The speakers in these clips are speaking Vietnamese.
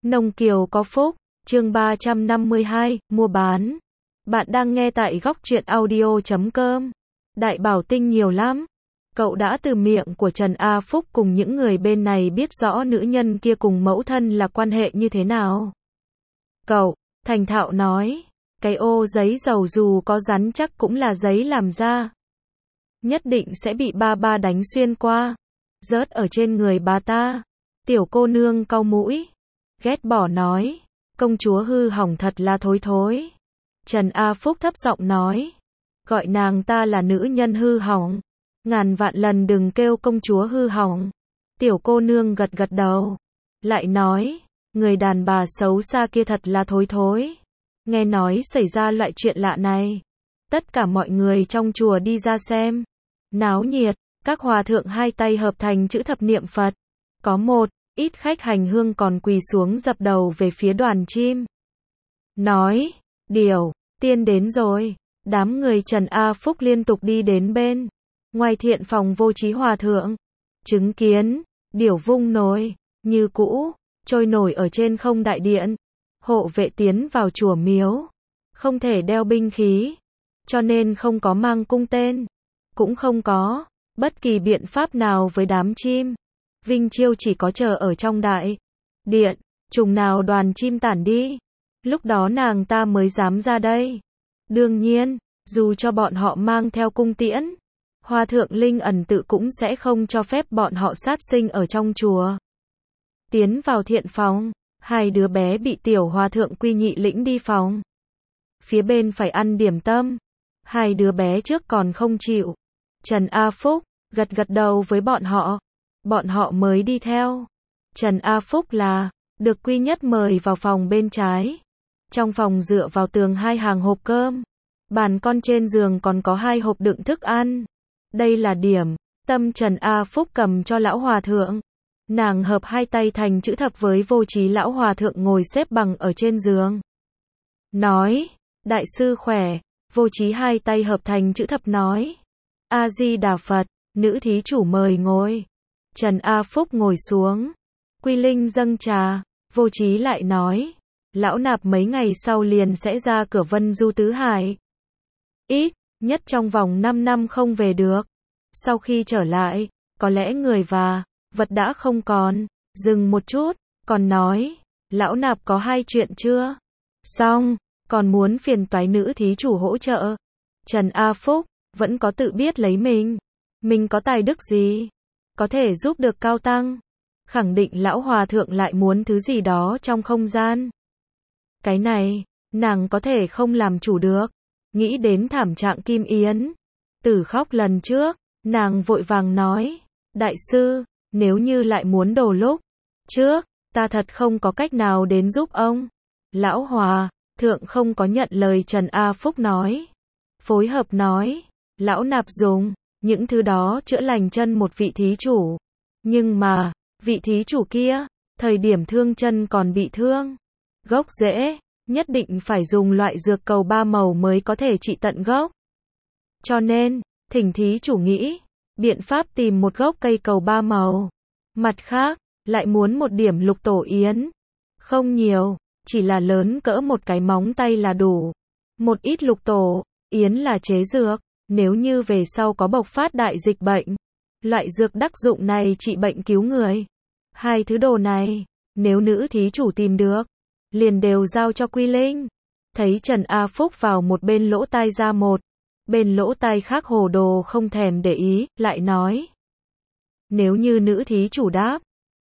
Nông Kiều có phúc, chương 352, mua bán. Bạn đang nghe tại góc truyện audio.com. Đại Bảo Tinh nhiều lắm. Cậu đã từ miệng của Trần A Phúc cùng những người bên này biết rõ nữ nhân kia cùng mẫu thân là quan hệ như thế nào. Cậu, thành thạo nói, cái ô giấy dầu dù có rắn chắc cũng là giấy làm ra. Nhất định sẽ bị ba ba đánh xuyên qua, rớt ở trên người bà ta. Tiểu cô nương cau mũi, ghét bỏ nói, công chúa hư hỏng thật là thối thối. Trần A Phúc thấp giọng nói, gọi nàng ta là nữ nhân hư hỏng, ngàn vạn lần đừng kêu công chúa hư hỏng. Tiểu cô nương gật gật đầu, lại nói, người đàn bà xấu xa kia thật là thối thối. Nghe nói xảy ra loại chuyện lạ này, tất cả mọi người trong chùa đi ra xem. Náo nhiệt, các hòa thượng hai tay hợp thành chữ thập niệm Phật. Có một ít khách hành hương còn quỳ xuống dập đầu về phía đoàn chim. Nói, điều, tiên đến rồi. Đám người Trần A Phúc liên tục đi đến bên ngoài thiện phòng Vô Trí hòa thượng. Chứng kiến, điểu vung nồi, như cũ, trôi nổi ở trên không đại điện. Hộ vệ tiến vào chùa miếu, không thể đeo binh khí, cho nên không có mang cung tên, cũng không có bất kỳ biện pháp nào với đám chim. Vinh Chiêu chỉ có chờ ở trong đại điện, chừng nào đoàn chim tản đi, lúc đó nàng ta mới dám ra đây. Đương nhiên, dù cho bọn họ mang theo cung tiễn, Hòa thượng Linh Ẩn Tự cũng sẽ không cho phép bọn họ sát sinh ở trong chùa. Tiến vào thiện phòng, hai đứa bé bị tiểu hòa thượng Quy Nhị lĩnh đi phòng phía bên phải ăn điểm tâm. Hai đứa bé trước còn không chịu. Trần A Phúc gật gật đầu với bọn họ mới đi theo. Trần A Phúc là được Quy Nhất mời vào phòng bên trái. Trong phòng dựa vào tường hai hàng hộp cơm, bàn con trên giường còn có hai hộp đựng thức ăn. Đây là điểm tâm Trần A Phúc cầm cho lão hòa thượng. Nàng hợp hai tay thành chữ thập với Vô Trí lão hòa thượng ngồi xếp bằng ở trên giường. Nói, đại sư khỏe. Vô Trí hai tay hợp thành chữ thập nói, A Di Đà Phật. Nữ thí chủ mời ngồi. Trần A Phúc ngồi xuống. Quy Linh dâng trà. Vô Trí lại nói, lão nạp mấy ngày sau liền sẽ ra cửa Vân Du Tứ Hải. Ít nhất trong vòng 5 năm không về được. Sau khi trở lại, có lẽ người và vật đã không còn. Dừng một chút, còn nói, lão nạp có hai chuyện chưa xong, còn muốn phiền toái nữ thí chủ hỗ trợ. Trần A Phúc vẫn có tự biết lấy mình có tài đức gì có thể giúp được cao tăng. Khẳng định lão hòa thượng lại muốn thứ gì đó trong không gian. Cái này, nàng có thể không làm chủ được. Nghĩ đến thảm trạng Kim Yến Tử khóc lần trước, nàng vội vàng nói, đại sư, nếu như lại muốn đổ lúc trước, ta thật không có cách nào đến giúp ông. Lão hòa thượng không có nhận lời Trần A Phúc nói. Phối hợp nói, lão nạp dùng những thứ đó chữa lành chân một vị thí chủ. Nhưng mà, vị thí chủ kia, thời điểm thương chân còn bị thương. Gốc rễ, nhất định phải dùng loại dược cầu 3 màu mới có thể trị tận gốc. Cho nên, thỉnh thí chủ nghĩ biện pháp tìm một gốc cây cầu 3 màu. Mặt khác, lại muốn một điểm lục tổ yến. Không nhiều, chỉ là lớn cỡ một cái móng tay là đủ. Một ít lục tổ yến là chế dược, nếu như về sau có bộc phát đại dịch bệnh, loại dược đắc dụng này trị bệnh cứu người. Hai thứ đồ này, nếu nữ thí chủ tìm được, liền đều giao cho Quy Linh. Thấy Trần A Phúc vào một bên lỗ tai ra một, bên lỗ tai khác hồ đồ không thèm để ý, lại nói, nếu như nữ thí chủ đáp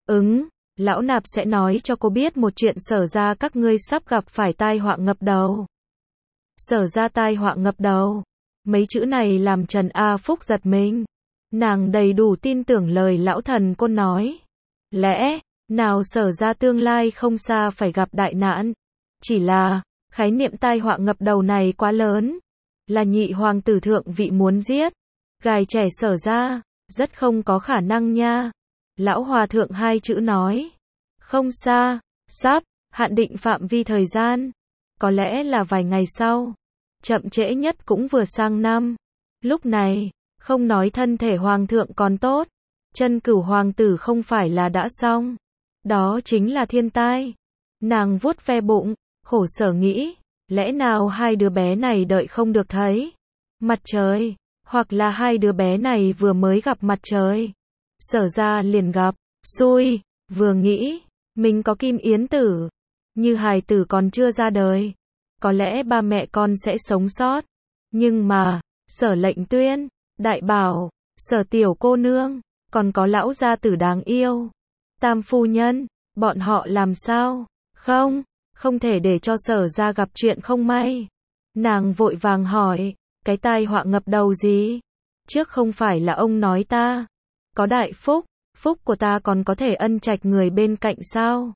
lão nạp sẽ nói cho cô biết một chuyện. Sở ra các ngươi sắp gặp phải tai họa ngập đầu. Sở ra tai họa ngập đầu. Mấy chữ này làm Trần A Phúc giật mình. Nàng đầy đủ tin tưởng lời lão thần côn nói. Lẽ nào sở ra tương lai không xa phải gặp đại nạn. Chỉ là, khái niệm tai họa ngập đầu này quá lớn. Là nhị hoàng tử thượng vị muốn giết gài trẻ sở ra, rất không có khả năng nha. Lão hòa thượng hai chữ nói, không xa, sắp, hạn định phạm vi thời gian. Có lẽ là vài ngày sau. Chậm trễ nhất cũng vừa sang năm. Lúc này, không nói thân thể hoàng thượng còn tốt, chân cửu hoàng tử không phải là đã xong. Đó chính là thiên tai. Nàng vuốt ve bụng, khổ sở nghĩ, lẽ nào hai đứa bé này đợi không được thấy mặt trời, hoặc là hai đứa bé này vừa mới gặp mặt trời. Sở ra liền gặp, xui, vừa nghĩ, mình có Kim Yến tử, như hài tử còn chưa ra đời, có lẽ ba mẹ con sẽ sống sót. Nhưng mà, Sở Lệnh Tuyên, Đại Bảo, Sở tiểu cô nương, còn có lão gia tử đáng yêu, Tam phu nhân, bọn họ làm sao? Không thể để cho Sở ra gặp chuyện không may. Nàng vội vàng hỏi, cái tai họa ngập đầu gì? Trước không phải là ông nói ta có đại phúc, phúc của ta còn có thể ân trạch người bên cạnh sao?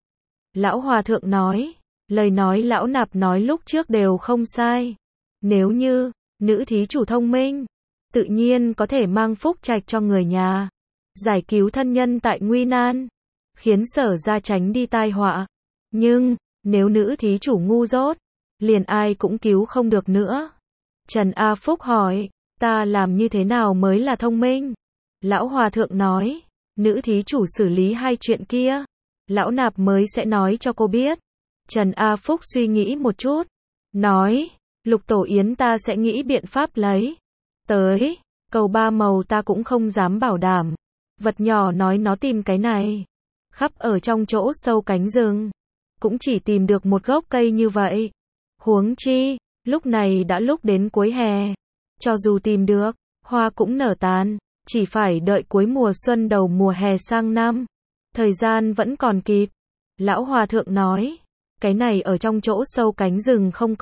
Lão Hòa Thượng nói, lời nói lão nạp nói lúc trước đều không sai. Nếu như nữ thí chủ thông minh, tự nhiên có thể mang phúc trạch cho người nhà, giải cứu thân nhân tại nguy nan, khiến Sở ra tránh đi tai họa. Nhưng, nếu nữ thí chủ ngu dốt, liền ai cũng cứu không được nữa. Trần A Phúc hỏi, ta làm như thế nào mới là thông minh? Lão Hòa Thượng nói, nữ thí chủ xử lý hai chuyện kia, lão nạp mới sẽ nói cho cô biết. Trần A Phúc suy nghĩ một chút, nói, Lục Tổ Yến ta sẽ nghĩ biện pháp lấy tới, cầu ba màu ta cũng không dám bảo đảm. Vật nhỏ nói nó tìm cái này, khắp ở trong chỗ sâu cánh rừng, cũng chỉ tìm được một gốc cây như vậy. Huống chi, lúc này đã lúc đến cuối hè, cho dù tìm được, hoa cũng nở tàn, chỉ phải đợi cuối mùa xuân đầu mùa hè sang năm. Thời gian vẫn còn kịp. Lão Hòa Thượng nói, cái này ở trong chỗ sâu cánh rừng không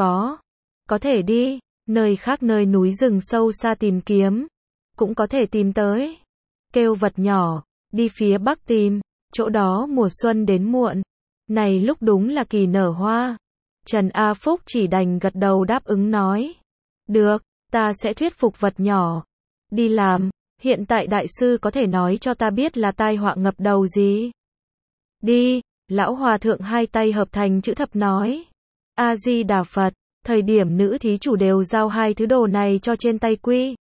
có thể đi, nơi khác nơi núi rừng sâu xa tìm kiếm, cũng có thể tìm tới. Kêu vật nhỏ, đi phía bắc tìm, chỗ đó mùa xuân đến muộn, này lúc đúng là kỳ nở hoa. Trần A Phúc chỉ đành gật đầu đáp ứng nói, được, ta sẽ thuyết phục vật nhỏ đi làm. Hiện tại đại sư có thể nói cho ta biết là tai họa ngập đầu gì? Đi, lão Hòa Thượng hai tay hợp thành chữ thập nói, A Di Đà Phật. Thời điểm nữ thí chủ đều giao hai thứ đồ này cho trên tay Quy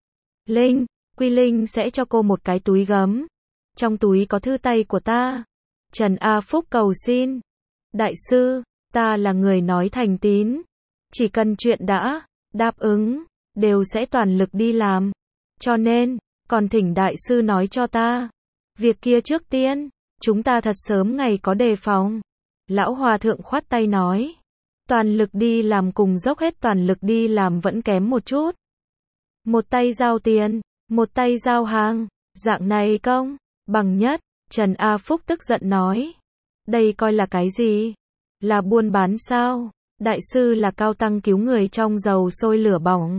Linh sẽ cho cô một cái túi gấm, trong túi có thư tay của ta. Trần A Phúc cầu xin, đại sư, ta là người nói thành tín, chỉ cần chuyện đã đáp ứng, đều sẽ toàn lực đi làm, cho nên, còn thỉnh đại sư nói cho ta, việc kia trước tiên, chúng ta thật sớm ngày có đề phòng. Lão Hòa Thượng khoát tay nói, toàn lực đi làm cùng dốc hết toàn lực đi làm vẫn kém một chút. Một tay giao tiền, một tay giao hàng, dạng này công bằng nhất. Trần A Phúc tức giận nói, đây coi là cái gì? Là buôn bán sao? Đại sư là cao tăng cứu người trong dầu sôi lửa bỏng,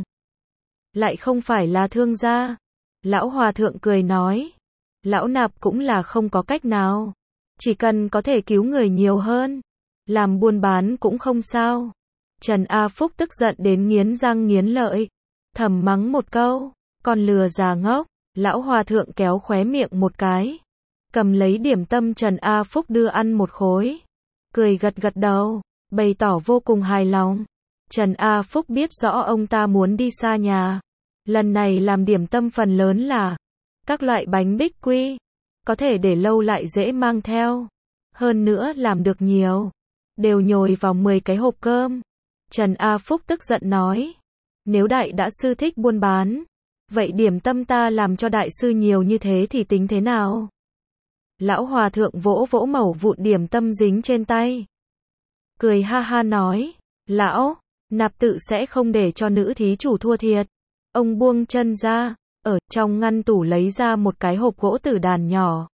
lại không phải là thương gia. Lão Hòa Thượng cười nói, lão nạp cũng là không có cách nào, chỉ cần có thể cứu người nhiều hơn, làm buôn bán cũng không sao. Trần A Phúc tức giận đến nghiến răng nghiến lợi, thầm mắng một câu, con lừa già ngốc. Lão Hòa Thượng kéo khóe miệng một cái, cầm lấy điểm tâm Trần A Phúc đưa ăn một khối, cười gật gật đầu, bày tỏ vô cùng hài lòng. Trần A Phúc biết rõ ông ta muốn đi xa nhà, lần này làm điểm tâm phần lớn là các loại bánh bích quy, có thể để lâu lại dễ mang theo, hơn nữa làm được nhiều, đều nhồi vào 10 cái hộp cơm. Trần A Phúc tức giận nói, nếu đại đã sư thích buôn bán, vậy điểm tâm ta làm cho đại sư nhiều như thế thì tính thế nào? Lão Hòa Thượng vỗ vỗ mẩu vụn điểm tâm dính trên tay, cười ha ha nói, lão, nạp tự sẽ không để cho nữ thí chủ thua thiệt. Ông buông chân ra, ở trong ngăn tủ lấy ra một cái hộp gỗ tử đàn nhỏ,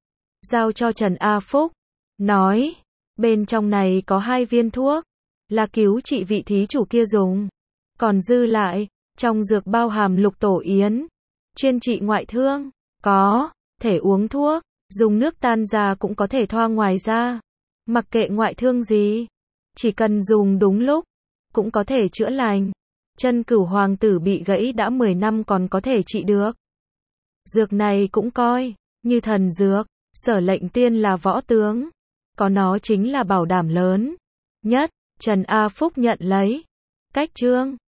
giao cho Trần A Phúc, nói, bên trong này có 2 viên thuốc, là cứu trị vị thí chủ kia dùng, còn dư lại, trong dược bao hàm Lục Tổ Yến, chuyên trị ngoại thương, có thể uống thuốc, dùng nước tan ra cũng có thể thoa ngoài da, mặc kệ ngoại thương gì, chỉ cần dùng đúng lúc, cũng có thể chữa lành. Chân Cửu hoàng tử bị gãy đã 10 năm còn có thể trị được. Dược này cũng coi như thần dược. Sở Lệnh Tiên là võ tướng, có nó chính là bảo đảm lớn nhất. Trần A Phúc nhận lấy. Cách chương